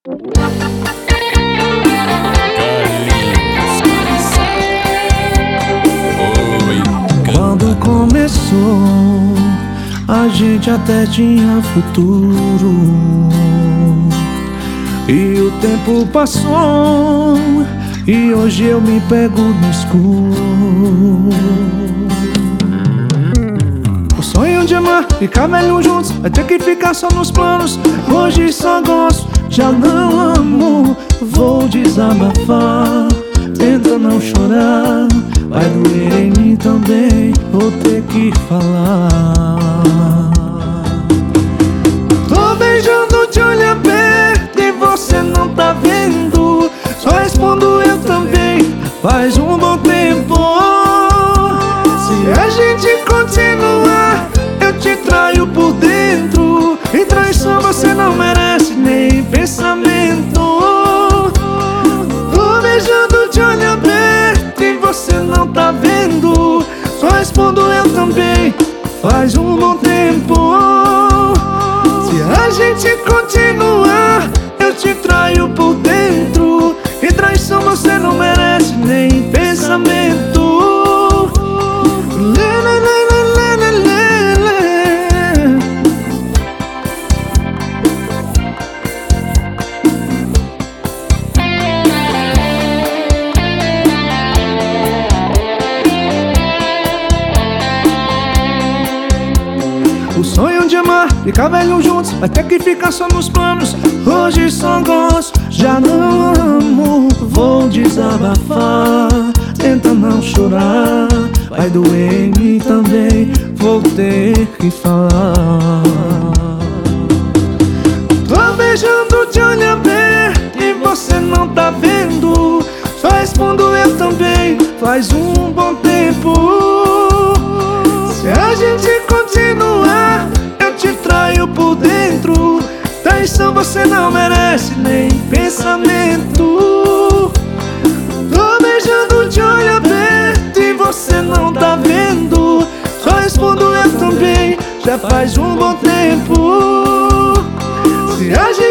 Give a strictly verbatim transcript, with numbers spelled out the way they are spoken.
Quando começou, a gente até tinha futuro, e o tempo passou, e hoje eu me pego no escuro. O sonho de amar, ficar velho juntos, vai ter que ficar só nos planos. Hoje só gosto, já não amo. Vou desabafar, tenta não chorar. Vai doer em mim também, vou ter que falar. Tô beijando de olho aberto e você não tá vendo. Só respondo eu também, faz um bom tempo. Se a gente continuar, eu te traio por dentro. E traição você não merece nem pensamento. Tô beijando de olho aberto e você não tá vendo. Só respondo eu também, faz um bom tempo. Se a gente continuar, eu te traio por dentro. E traição você não merece nem pensamento. Lê, lê, lê, lê, lê, lê, lê. O sonho de amar, ficar velho juntos, vai ter que ficar só nos planos. Hoje só gosto, já não amo. Vou desabafar, tenta não chorar. Vai doer em mim também, vou ter que falar. Tô beijando de olho aberto e você não tá vendo. Só respondo eu também, faz um bom tempo. Se a gente continuar, eu te traio por dentro. Traição você não merece nem pensamento. Tô beijando de olho aberto e você não tá vendo. Só respondo eu também, já faz um bom tempo. Se a gente